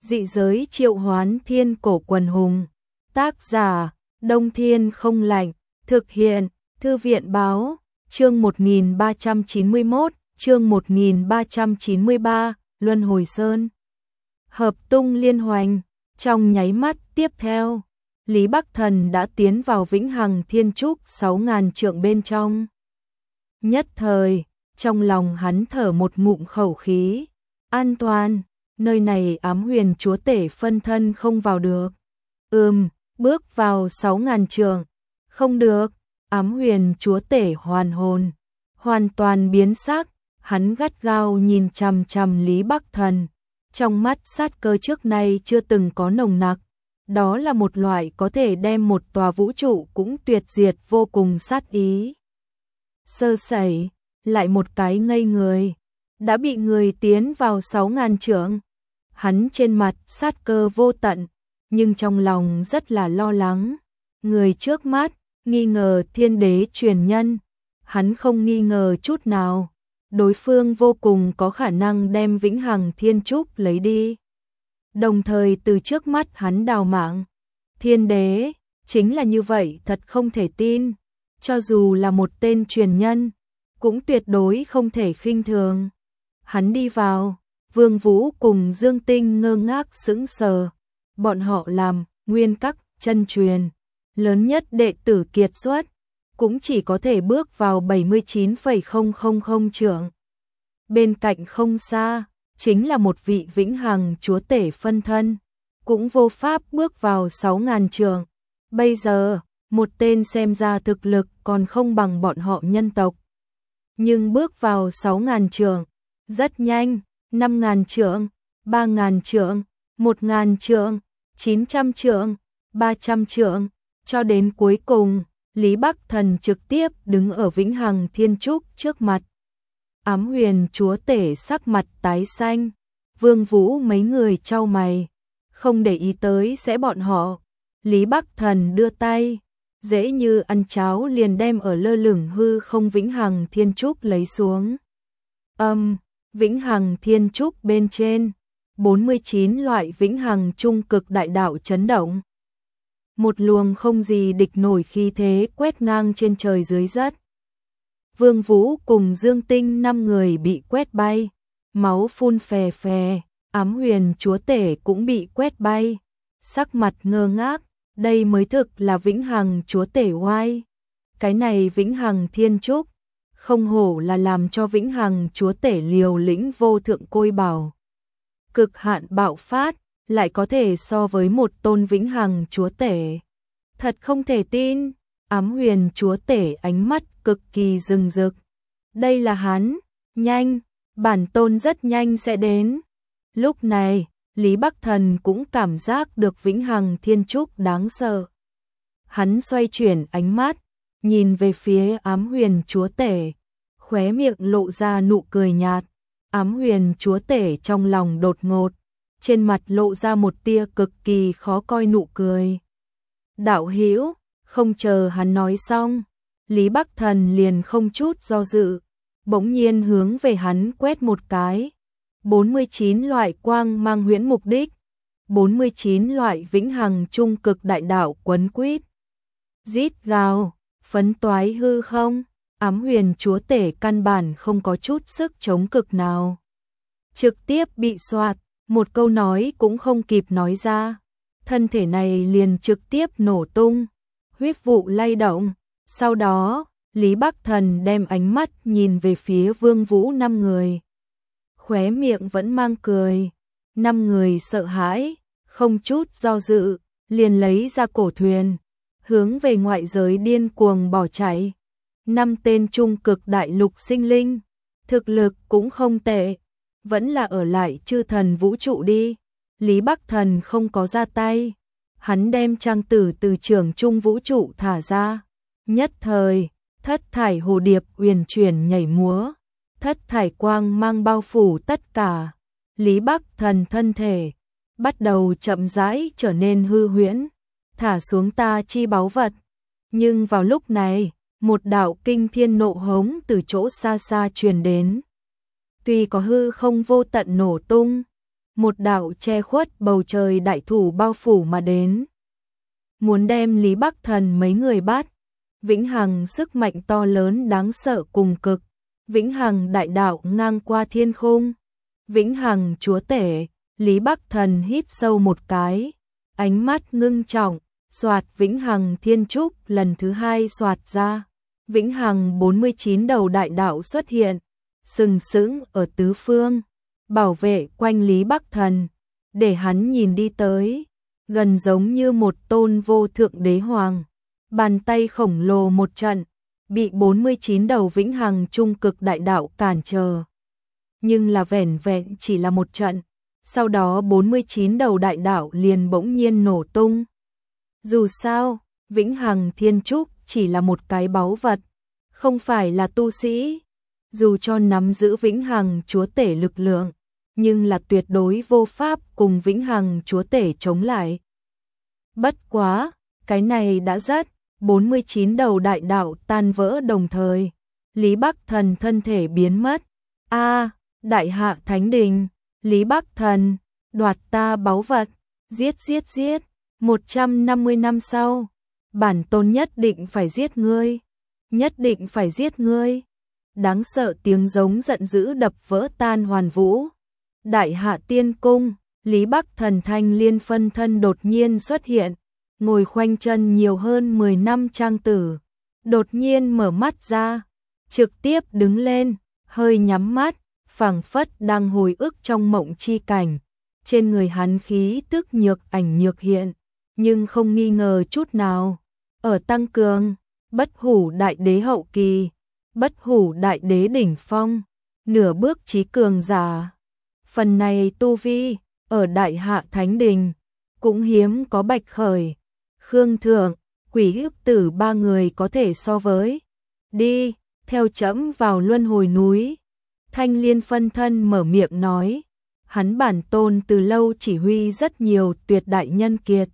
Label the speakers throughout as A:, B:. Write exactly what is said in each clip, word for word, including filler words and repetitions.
A: Dị giới triệu hoán thiên cổ quần hùng. Tác giả, Đông Thiên không lạnh. Thực hiện, Thư viện báo. Chương một nghìn ba trăm chín mươi mốt, chương một nghìn ba trăm chín mươi ba, Luân Hồi Sơn. Hợp tung liên hoành. Trong nháy mắt tiếp theo, Lý Bắc Thần đã tiến vào Vĩnh Hằng Thiên Trúc sáu ngàn trượng bên trong. Nhất thời, trong lòng hắn thở một ngụm khẩu khí. An toàn, nơi này ám huyền chúa tể phân thân không vào được. Ừm, bước vào sáu ngàn trượng. Không được, ám huyền chúa tể hoàn hồn. Hoàn toàn biến sắc, hắn gắt gao nhìn chằm chằm Lý Bắc Thần. Trong mắt sát cơ trước nay chưa từng có nồng nặc. Đó là một loại có thể đem một tòa vũ trụ cũng tuyệt diệt vô cùng sát ý. Sơ sẩy, lại một cái ngây người. Đã bị người tiến vào sáu ngàn trượng. Hắn trên mặt sát cơ vô tận, nhưng trong lòng rất là lo lắng. Người trước mắt, nghi ngờ thiên đế truyền nhân. Hắn không nghi ngờ chút nào. Đối phương vô cùng có khả năng đem Vĩnh Hằng Thiên Trúc lấy đi. Đồng thời từ trước mắt hắn đào mạng. Thiên đế, chính là như vậy, thật không thể tin. Cho dù là một tên truyền nhân, cũng tuyệt đối không thể khinh thường. Hắn đi vào, Vương Vũ cùng Dương Tinh ngơ ngác sững sờ. Bọn họ làm nguyên các chân truyền, lớn nhất đệ tử kiệt xuất, cũng chỉ có thể bước vào bảy mươi chín phẩy không không không trượng. Bên cạnh không xa, chính là một vị Vĩnh Hằng chúa tể phân thân, cũng vô pháp bước vào sáu ngàn trượng. Bây giờ, một tên xem ra thực lực còn không bằng bọn họ nhân tộc. Nhưng bước vào sáu ngàn trượng, rất nhanh, năm ngàn trượng, ba ngàn trượng, một ngàn trượng, chín trăm trượng, ba trăm trượng, cho đến cuối cùng, Lý Bắc Thần trực tiếp đứng ở Vĩnh Hằng Thiên Trúc trước mặt. Ám huyền chúa tể sắc mặt tái xanh, Vương Vũ mấy người chau mày, không để ý tới sẽ bọn họ. Lý Bắc Thần đưa tay, dễ như ăn cháo liền đem ở lơ lửng hư không Vĩnh Hằng Thiên Trúc lấy xuống. Âm, Vĩnh Hằng Thiên Trúc bên trên, bốn mươi chín loại Vĩnh Hằng trung cực đại đạo chấn động. Một luồng không gì địch nổi khí thế quét ngang trên trời dưới đất. Vương Vũ cùng Dương Tinh năm người bị quét bay, máu phun phè phè, ám huyền chúa tể cũng bị quét bay, sắc mặt ngơ ngác, đây mới thực là Vĩnh Hằng chúa tể oai. Cái này Vĩnh Hằng Thiên Trúc, không hổ là làm cho Vĩnh Hằng chúa tể liều lĩnh vô thượng côi bảo. Cực hạn bạo phát, lại có thể so với một tôn Vĩnh Hằng chúa tể. Thật không thể tin, ám huyền chúa tể ánh mắt cực kỳ rừng rực. Đây là hắn, nhanh, bản tôn rất nhanh sẽ đến. Lúc này, Lý Bắc Thần cũng cảm giác được Vĩnh Hằng Thiên Trúc đáng sợ. Hắn xoay chuyển ánh mắt, nhìn về phía ám huyền chúa tể, khóe miệng lộ ra nụ cười nhạt. Ám huyền chúa tể trong lòng đột ngột, trên mặt lộ ra một tia cực kỳ khó coi nụ cười. Đạo hữu, không chờ hắn nói xong, Lý Bắc Thần liền không chút do dự, bỗng nhiên hướng về hắn quét một cái. bốn mươi chín loại quang mang huyễn mục đích, bốn mươi chín loại Vĩnh Hằng trung cực đại đạo quấn quýt. Rít gào, phấn toái hư không, ám huyền chúa tể căn bản không có chút sức chống cực nào. Trực tiếp bị soạt, một câu nói cũng không kịp nói ra. Thân thể này liền trực tiếp nổ tung, huyết vụ lay động. Sau đó, Lý Bắc Thần đem ánh mắt nhìn về phía Vương Vũ năm người. Khóe miệng vẫn mang cười. Năm người sợ hãi, không chút do dự, liền lấy ra cổ thuyền, hướng về ngoại giới điên cuồng bỏ chạy. Năm tên trung cực đại lục sinh linh, thực lực cũng không tệ, vẫn là ở lại chư thần vũ trụ đi. Lý Bắc Thần không có ra tay, hắn đem trang tử từ trường trung vũ trụ thả ra. Nhất thời, thất thải hồ điệp uyển chuyển nhảy múa, thất thải quang mang bao phủ tất cả. Lý Bắc Thần thân thể bắt đầu chậm rãi trở nên hư huyễn, thả xuống ta chi báu vật. Nhưng vào lúc này, một đạo kinh thiên nộ hống từ chỗ xa xa truyền đến. Tuy có hư không vô tận nổ tung, một đạo che khuất bầu trời đại thủ bao phủ mà đến. Muốn đem Lý Bắc Thần mấy người bắt. Vĩnh hằng sức mạnh to lớn đáng sợ cùng cực. Vĩnh hằng đại đạo ngang qua thiên khung. Vĩnh hằng chúa tể, Lý Bắc Thần hít sâu một cái. Ánh mắt ngưng trọng, xoạt vĩnh hằng thiên trúc lần thứ hai xoạt ra. Vĩnh hằng bốn mươi chín đầu đại đạo xuất hiện, sừng sững ở tứ phương, bảo vệ quanh Lý Bắc Thần, để hắn nhìn đi tới, gần giống như một tôn vô thượng đế hoàng. Bàn tay khổng lồ một trận, bị bốn mươi chín đầu vĩnh hằng trung cực đại đạo cản trở. Nhưng là vẻn vẹn chỉ là một trận, sau đó bốn mươi chín đầu đại đạo liền bỗng nhiên nổ tung. Dù sao, vĩnh hằng thiên trúc chỉ là một cái báu vật, không phải là tu sĩ. Dù cho nắm giữ vĩnh hằng chúa tể lực lượng, nhưng là tuyệt đối vô pháp cùng vĩnh hằng chúa tể chống lại. Bất quá, cái này đã rất, bốn mươi chín đầu đại đạo tan vỡ đồng thời. Lý Bắc Thần thân thể biến mất. A, đại hạ thánh đình, Lý Bắc Thần, đoạt ta báu vật, giết giết giết, một trăm năm mươi năm sau, bản tôn nhất định phải giết ngươi, nhất định phải giết ngươi. Đáng sợ tiếng giống giận dữ đập vỡ tan hoàn vũ. Đại hạ tiên cung, Lý Bắc Thần thanh liên phân thân đột nhiên xuất hiện, ngồi khoanh chân nhiều hơn mười năm trang tử, đột nhiên mở mắt ra, trực tiếp đứng lên, hơi nhắm mắt, phảng phất đang hồi ức trong mộng chi cảnh. Trên người hắn khí tức nhược ảnh nhược hiện, nhưng không nghi ngờ chút nào, ở tăng cường. Bất hủ đại đế hậu kỳ, bất hủ đại đế đỉnh phong, nửa bước chí cường giả. Phần này tu vi, ở đại hạ thánh đình, cũng hiếm có Bạch Khởi, Khương Thượng, Quỷ Ức Tử ba người có thể so với. Đi, theo trẫm vào luân hồi núi. Thanh liên phân thân mở miệng nói, hắn bản tôn từ lâu chỉ huy rất nhiều tuyệt đại nhân kiệt.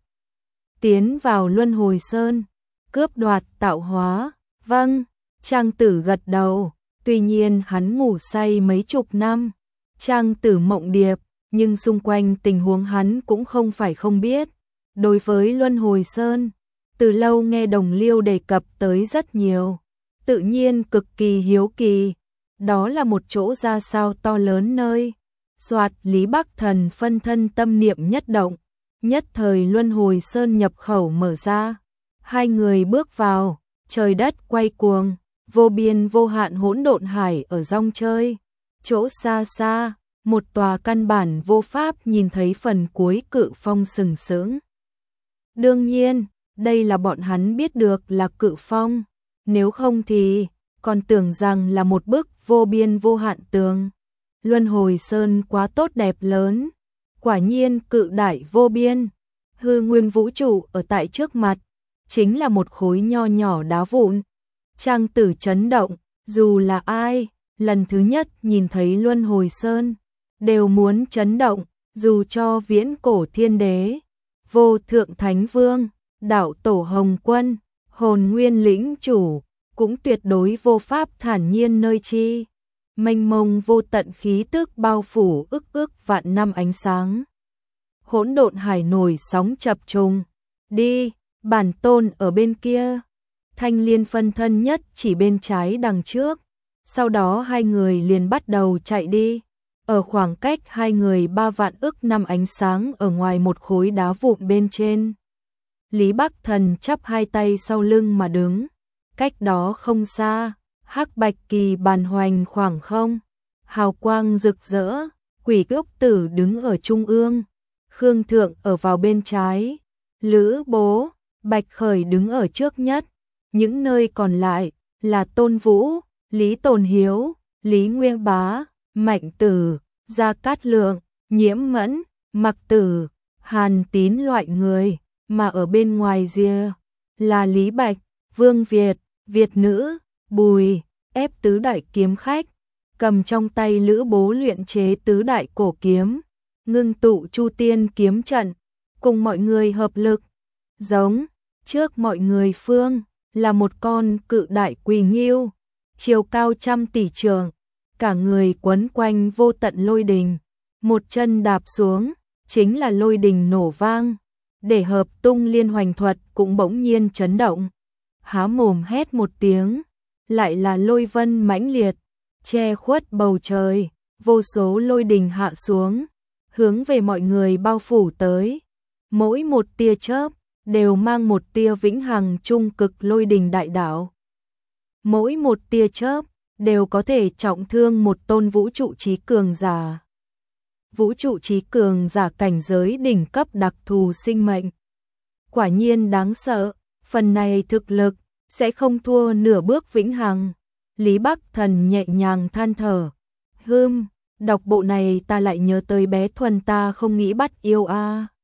A: Tiến vào luân hồi sơn, cướp đoạt tạo hóa. Vâng, Trang Tử gật đầu, tuy nhiên hắn ngủ say mấy chục năm. Trang Tử mộng điệp, nhưng xung quanh tình huống hắn cũng không phải không biết. Đối với luân hồi sơn, từ lâu nghe đồng liêu đề cập tới rất nhiều, tự nhiên cực kỳ hiếu kỳ. Đó là một chỗ ra sao to lớn nơi. Soạt, Lý Bắc Thần phân thân tâm niệm nhất động, nhất thời luân hồi sơn nhập khẩu mở ra. Hai người bước vào, trời đất quay cuồng, vô biên vô hạn hỗn độn hải ở rong chơi. Chỗ xa xa, một tòa căn bản vô pháp nhìn thấy phần cuối cự phong sừng sững. Đương nhiên, đây là bọn hắn biết được là cự phong, nếu không thì còn tưởng rằng là một bức vô biên vô hạn tường. Luân hồi sơn quá tốt đẹp lớn, quả nhiên cự đại vô biên. Hư nguyên vũ trụ ở tại trước mặt, chính là một khối nho nhỏ đá vụn. Trang Tử chấn động, dù là ai, lần thứ nhất nhìn thấy luân hồi sơn, đều muốn chấn động, dù cho viễn cổ thiên đế, vô thượng thánh vương, đạo tổ Hồng Quân, hồn nguyên lĩnh chủ, cũng tuyệt đối vô pháp thản nhiên nơi chi. Mênh mông vô tận khí tức bao phủ ức ức vạn năm ánh sáng. Hỗn độn hải nổi sóng chập trùng. Đi, bản tôn ở bên kia. Thanh liên phân thân nhất chỉ bên trái đằng trước. Sau đó hai người liền bắt đầu chạy đi. Ở khoảng cách hai người ba vạn ức năm ánh sáng ở ngoài một khối đá vụn bên trên. Lý Bắc Thần chắp hai tay sau lưng mà đứng. Cách đó không xa, hắc bạch kỳ bàn hoành khoảng không, hào quang rực rỡ. Quỷ Ức Tử đứng ở trung ương, Khương Thượng ở vào bên trái, Lữ Bố, Bạch Khởi đứng ở trước nhất. Những nơi còn lại là Tôn Vũ, Lý Tồn Hiếu, Lý Nguyên Bá, Mạnh Tử, Gia Cát Lượng, Nhiễm Mẫn, Mặc Tử, Hàn Tín loại người, mà ở bên ngoài rìa là Lý Bạch, Vương Việt, Việt Nữ, Bùi, ép tứ đại kiếm khách, cầm trong tay Lữ Bố luyện chế tứ đại cổ kiếm, ngưng tụ Chu Tiên kiếm trận, cùng mọi người hợp lực. Giống trước mọi người phương là một con cự đại quỳ nghiêu, chiều cao trăm tỷ trượng, cả người quấn quanh vô tận lôi đình, một chân đạp xuống, chính là lôi đình nổ vang, để hợp tung liên hoành thuật cũng bỗng nhiên chấn động. Há mồm hét một tiếng, lại là lôi vân mãnh liệt, che khuất bầu trời, vô số lôi đình hạ xuống, hướng về mọi người bao phủ tới. Mỗi một tia chớp đều mang một tia vĩnh hằng trung cực lôi đình đại đạo. Mỗi một tia chớp đều có thể trọng thương một tôn vũ trụ chí cường giả. Vũ trụ chí cường giả cảnh giới đỉnh cấp đặc thù sinh mệnh. Quả nhiên đáng sợ, phần này thực lực sẽ không thua nửa bước vĩnh hằng. Lý Bắc Thần nhẹ nhàng than thở. Hừm, đọc bộ này ta lại nhớ tới bé Thuần ta không nghĩ bắt yêu a.